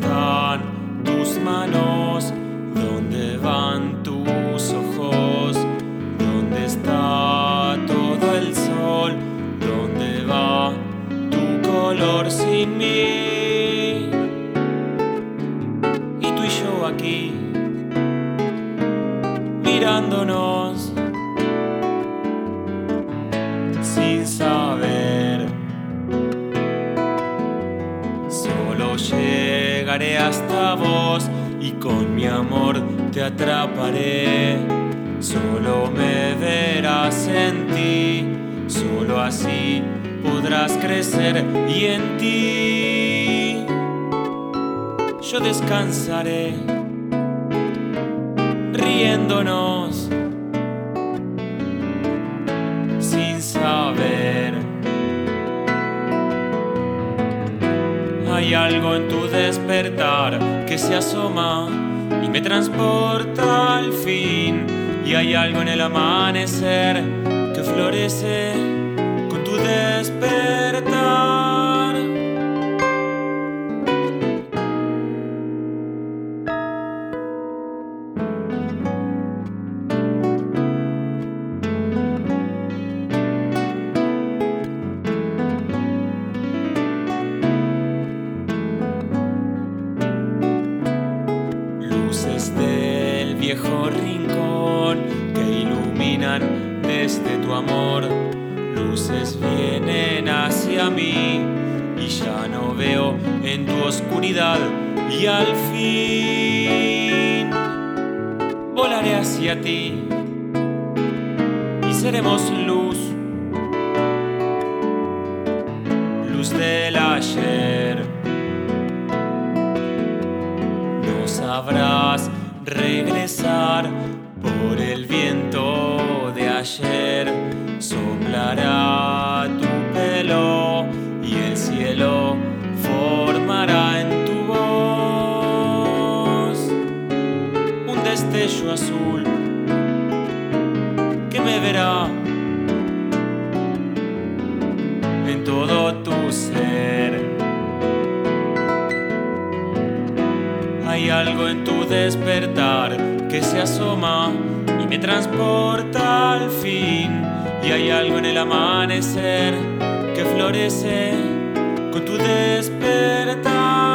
están tus manos? ¿Dónde van tus ojos? ¿Dónde está todo el sol? ¿Dónde va tu color sin mí? Y tú y yo aquí, mirándonos sin saber. Solo llegaré hasta vos y con mi amor te atraparé. Solo me verás en ti, solo así podrás crecer y en ti yo descansaré, riéndonos sin saber. Hay algo en tu despertar que se asoma y me transporta al fin. Y hay algo en el amanecer que florece con tu despertar. Luces del viejo rincón que iluminan desde tu amor. Luces vienen hacia mí y ya no veo en tu oscuridad. Y al fin volaré hacia ti y seremos luz, luz del ayer. No sabrás regresar por el viento de ayer. Soplará tu pelo y el cielo formará en tu voz un destello azul que me verá en todo tu ser. Hay algo en tu despertar que se asoma y me transporta al fin. Y hay algo en el amanecer que florece con tu despertar.